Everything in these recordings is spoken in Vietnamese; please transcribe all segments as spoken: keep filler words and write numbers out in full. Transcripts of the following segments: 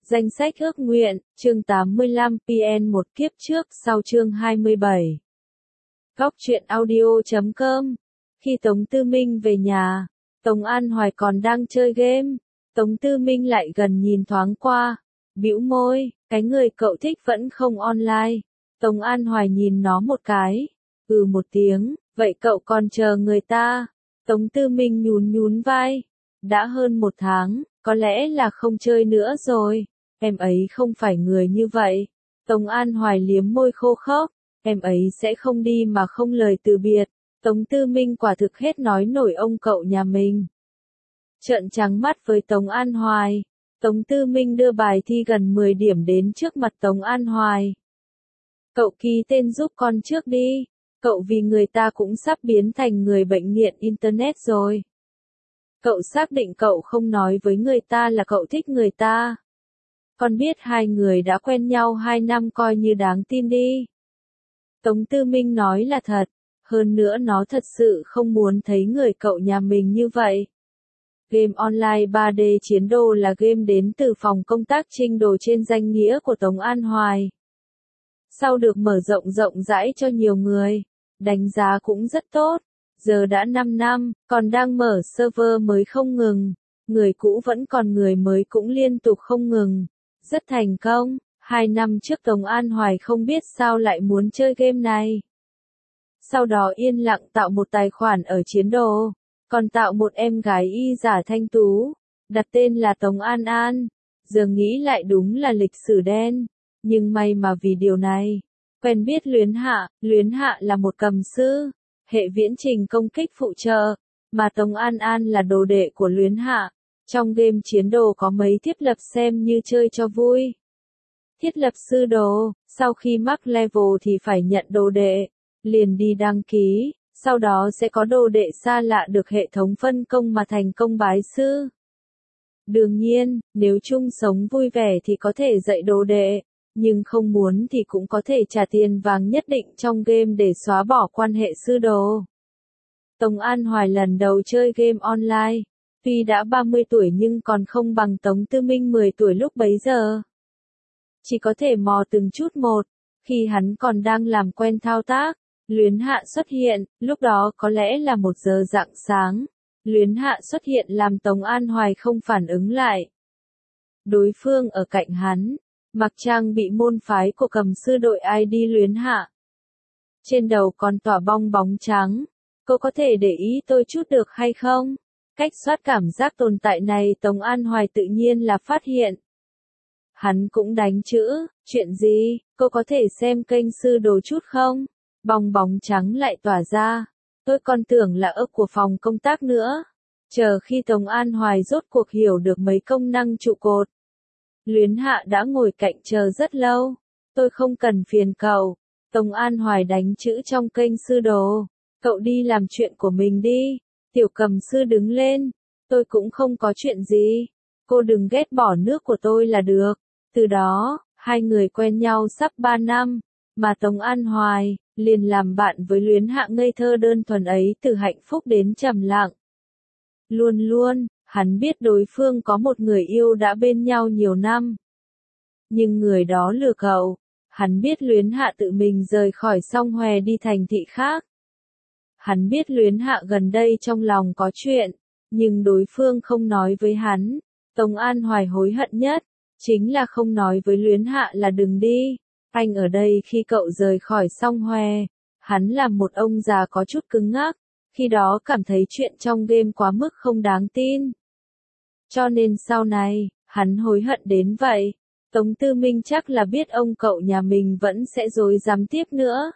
Danh sách ước nguyện, chương tám mươi lăm, pê en một kiếp trước sau chương hai mươi bảy. Góc truyện audio chấm com. Khi Tống Tư Minh về nhà, Tống An Hoài còn đang chơi game. Tống Tư Minh lại gần nhìn thoáng qua, bĩu môi, cái người cậu thích vẫn không online. Tống An Hoài nhìn nó một cái, ừ một tiếng, vậy cậu còn chờ người ta. Tống Tư Minh nhún nhún vai, đã hơn một tháng, có lẽ là không chơi nữa rồi. Em ấy không phải người như vậy. Tống An Hoài liếm môi khô khốc, em ấy sẽ không đi mà không lời từ biệt. Tống Tư Minh quả thực hết nói nổi ông cậu nhà mình. Trợn trắng mắt với Tống An Hoài. Tống Tư Minh đưa bài thi gần mười điểm đến trước mặt Tống An Hoài. Cậu ký tên giúp con trước đi. Cậu vì người ta cũng sắp biến thành người bệnh nghiện Internet rồi. Cậu xác định cậu không nói với người ta là cậu thích người ta. Con biết hai người đã quen nhau hai năm coi như đáng tin đi. Tống Tư Minh nói là thật, hơn nữa nó thật sự không muốn thấy người cậu nhà mình như vậy. Game online ba D chiến đồ là game đến từ phòng công tác trinh đồ trên danh nghĩa của Tống An Hoài. Sau được mở rộng rộng rãi cho nhiều người, đánh giá cũng rất tốt. Giờ đã năm năm, còn đang mở server mới không ngừng. Người cũ vẫn còn người mới cũng liên tục không ngừng. Rất thành công. Hai năm trước Tống An Hoài không biết sao lại muốn chơi game này. Sau đó yên lặng tạo một tài khoản ở chiến đồ. Còn tạo một em gái y giả thanh tú. Đặt tên là Tống An An. Giờ nghĩ lại đúng là lịch sử đen. Nhưng may mà vì điều này. Quen biết Luyến Hạ. Luyến Hạ là một cầm sư. Hệ viễn trình công kích phụ trợ. Mà Tống An An là đồ đệ của Luyến Hạ. Trong game chiến đồ có mấy thiết lập xem như chơi cho vui. Thiết lập sư đồ, sau khi mắc level thì phải nhận đồ đệ, liền đi đăng ký, sau đó sẽ có đồ đệ xa lạ được hệ thống phân công mà thành công bái sư. Đương nhiên, nếu chung sống vui vẻ thì có thể dạy đồ đệ, nhưng không muốn thì cũng có thể trả tiền vàng nhất định trong game để xóa bỏ quan hệ sư đồ. Tống An Hoài lần đầu chơi game online. Tuy đã ba mươi tuổi nhưng còn không bằng Tống Tư Minh mười tuổi lúc bấy giờ. Chỉ có thể mò từng chút một. Khi hắn còn đang làm quen thao tác, Luyến Hạ xuất hiện, lúc đó có lẽ là một giờ rạng sáng. Luyến Hạ xuất hiện làm Tống An Hoài không phản ứng lại. Đối phương ở cạnh hắn, mặc trang bị môn phái của cầm sư đội i đê Luyến Hạ. Trên đầu còn tỏa bong bóng trắng. Cô có thể để ý tôi chút được hay không? Cách soát cảm giác tồn tại này Tống An Hoài tự nhiên là phát hiện. Hắn cũng đánh chữ, chuyện gì, cô có thể xem kênh sư đồ chút không? Bong bóng trắng lại tỏa ra. Tôi còn tưởng là ốc của phòng công tác nữa. Chờ khi Tống An Hoài rốt cuộc hiểu được mấy công năng trụ cột. Luyến Hạ đã ngồi cạnh chờ rất lâu. Tôi không cần phiền cậu. Tống An Hoài đánh chữ trong kênh sư đồ. Cậu đi làm chuyện của mình đi. Tiểu cầm sư đứng lên. Tôi cũng không có chuyện gì. Cô đừng ghét bỏ nước của tôi là được. Từ đó, hai người quen nhau sắp ba năm. Mà Tống An Hoài, liền làm bạn với Luyến Hạ ngây thơ đơn thuần ấy từ hạnh phúc đến trầm lặng. Luôn luôn, hắn biết đối phương có một người yêu đã bên nhau nhiều năm. Nhưng người đó lừa cậu. Hắn biết Luyến Hạ tự mình rời khỏi Song Hòe đi thành thị khác. Hắn biết Luyến Hạ gần đây trong lòng có chuyện, nhưng đối phương không nói với hắn. Tống An Hoài hối hận nhất, chính là không nói với Luyến Hạ là đừng đi. Anh ở đây khi cậu rời khỏi Song Hòe, hắn là một ông già có chút cứng ngắc, khi đó cảm thấy chuyện trong game quá mức không đáng tin. Cho nên sau này, hắn hối hận đến vậy. Tống Tư Minh chắc là biết ông cậu nhà mình vẫn sẽ dối dám tiếp nữa.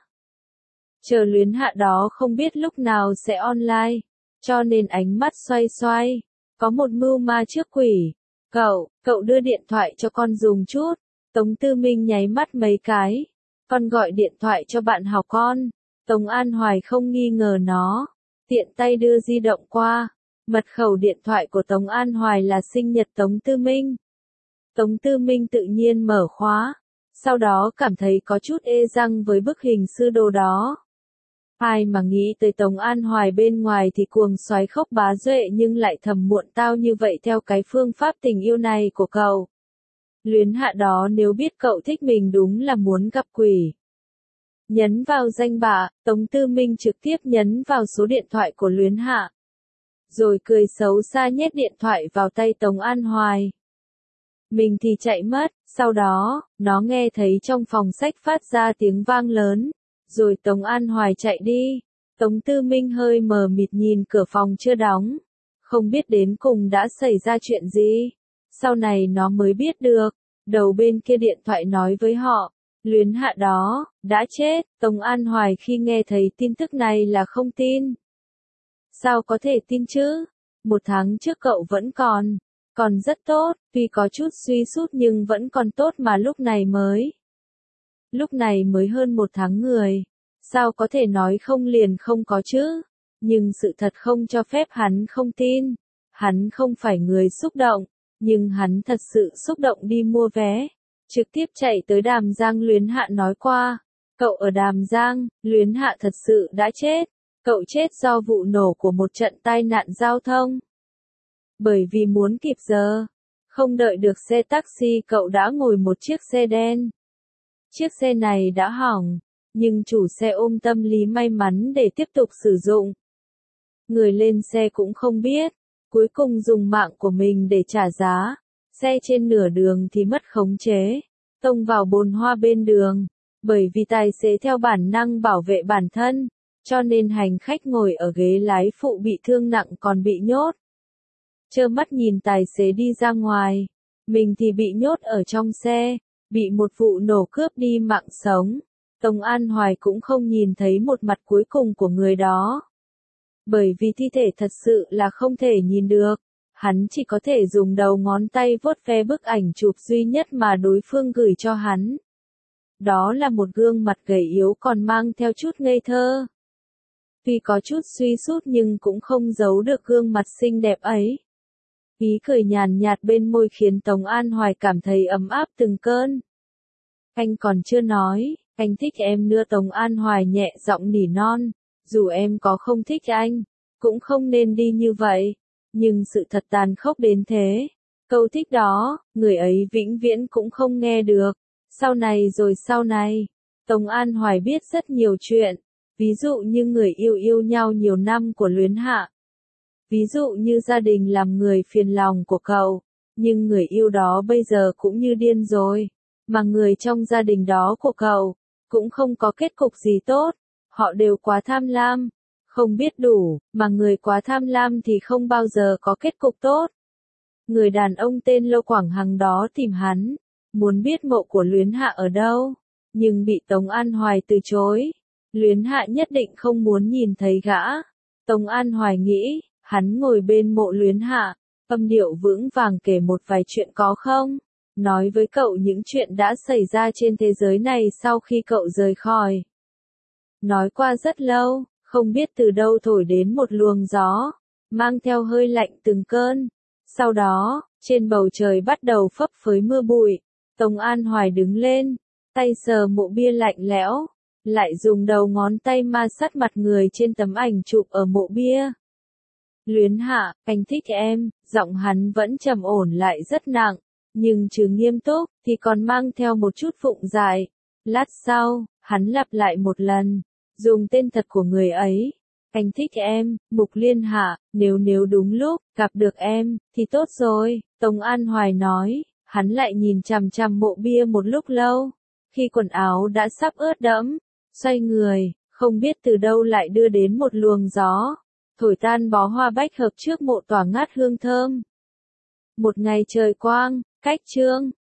Chờ Luyến Hạ đó không biết lúc nào sẽ online, cho nên ánh mắt xoay xoay, có một mưu ma trước quỷ. Cậu, cậu đưa điện thoại cho con dùng chút. Tống Tư Minh nháy mắt mấy cái. Con gọi điện thoại cho bạn học con. Tống An Hoài không nghi ngờ nó. Tiện tay đưa di động qua. Mật khẩu điện thoại của Tống An Hoài là sinh nhật Tống Tư Minh. Tống Tư Minh tự nhiên mở khóa. Sau đó cảm thấy có chút ê răng với bức hình sư đồ đó. Ai mà nghĩ tới Tống An Hoài bên ngoài thì cuồng xoáy khốc bá duệ nhưng lại thầm muộn tao như vậy theo cái phương pháp tình yêu này của cậu. Luyến Hạ đó nếu biết cậu thích mình đúng là muốn gặp quỷ. Nhấn vào danh bạ, Tống Tư Minh trực tiếp nhấn vào số điện thoại của Luyến Hạ. Rồi cười xấu xa nhét điện thoại vào tay Tống An Hoài. Mình thì chạy mất, sau đó, nó nghe thấy trong phòng sách phát ra tiếng vang lớn. Rồi Tống An Hoài chạy đi. Tống Tư Minh hơi mờ mịt nhìn cửa phòng chưa đóng. Không biết đến cùng đã xảy ra chuyện gì. Sau này nó mới biết được. Đầu bên kia điện thoại nói với họ. Luyến Hạ đó, đã chết. Tống An Hoài khi nghe thấy tin tức này là không tin. Sao có thể tin chứ? Một tháng trước cậu vẫn còn. Còn rất tốt, tuy có chút suy sút nhưng vẫn còn tốt mà lúc này mới. Lúc này mới hơn một tháng người. Sao có thể nói không liền không có chứ? Nhưng sự thật không cho phép hắn không tin. Hắn không phải người xúc động. Nhưng hắn thật sự xúc động đi mua vé. Trực tiếp chạy tới Đàm Giang. Luyến Hạ nói qua. Cậu ở Đàm Giang, Luyến Hạ thật sự đã chết. Cậu chết do vụ nổ của một trận tai nạn giao thông. Bởi vì muốn kịp giờ. Không đợi được xe taxi cậu đã ngồi một chiếc xe đen. Chiếc xe này đã hỏng. Nhưng chủ xe ôm tâm lý may mắn để tiếp tục sử dụng. Người lên xe cũng không biết. Cuối cùng dùng mạng của mình để trả giá. Xe trên nửa đường thì mất khống chế. Tông vào bồn hoa bên đường. Bởi vì tài xế theo bản năng bảo vệ bản thân. Cho nên hành khách ngồi ở ghế lái phụ bị thương nặng còn bị nhốt. Trơ mắt nhìn tài xế đi ra ngoài. Mình thì bị nhốt ở trong xe. Bị một vụ nổ cướp đi mạng sống. Tống An Hoài cũng không nhìn thấy một mặt cuối cùng của người đó. Bởi vì thi thể thật sự là không thể nhìn được. Hắn chỉ có thể dùng đầu ngón tay vuốt ve bức ảnh chụp duy nhất mà đối phương gửi cho hắn. Đó là một gương mặt gầy yếu còn mang theo chút ngây thơ. Tuy có chút suy sút nhưng cũng không giấu được gương mặt xinh đẹp ấy. Ý cười nhàn nhạt bên môi khiến Tống An Hoài cảm thấy ấm áp từng cơn. Anh còn chưa nói, anh thích em nữa. Tống An Hoài nhẹ giọng nỉ non. Dù em có không thích anh, cũng không nên đi như vậy. Nhưng sự thật tàn khốc đến thế. Câu thích đó, người ấy vĩnh viễn cũng không nghe được. Sau này rồi sau này, Tống An Hoài biết rất nhiều chuyện. Ví dụ như người yêu yêu nhau nhiều năm của Luyến Hạ. Ví dụ như gia đình làm người phiền lòng của cậu. Nhưng người yêu đó bây giờ cũng như điên rồi. Mà người trong gia đình đó của cậu, cũng không có kết cục gì tốt. Họ đều quá tham lam. Không biết đủ, mà người quá tham lam thì không bao giờ có kết cục tốt. Người đàn ông tên Lô Quảng Hằng đó tìm hắn. Muốn biết mộ của Luyến Hạ ở đâu. Nhưng bị Tống An Hoài từ chối. Luyến Hạ nhất định không muốn nhìn thấy gã. Tống An Hoài nghĩ, hắn ngồi bên mộ Luyến Hạ, âm điệu vững vàng kể một vài chuyện có không? Nói với cậu những chuyện đã xảy ra trên thế giới này sau khi cậu rời khỏi. Nói qua rất lâu, không biết từ đâu thổi đến một luồng gió, mang theo hơi lạnh từng cơn. Sau đó, trên bầu trời bắt đầu phấp phới mưa bụi. Tống An Hoài đứng lên, tay sờ mộ bia lạnh lẽo. Lại dùng đầu ngón tay ma sát mặt người trên tấm ảnh chụp ở mộ bia. Luyến Hạ, anh thích em. Giọng hắn vẫn trầm ổn lại rất nặng. Nhưng trừ nghiêm túc, thì còn mang theo một chút phụng dại. Lát sau, hắn lặp lại một lần. Dùng tên thật của người ấy. Anh thích em, Mục Liên Hạ. Nếu nếu đúng lúc, gặp được em, thì tốt rồi. Tống An Hoài nói. Hắn lại nhìn chằm chằm mộ bia một lúc lâu. Khi quần áo đã sắp ướt đẫm. Xoay người, không biết từ đâu lại đưa đến một luồng gió. Thổi tan bó hoa bách hợp trước mộ tỏa ngát hương thơm. Một ngày trời quang, cách chương.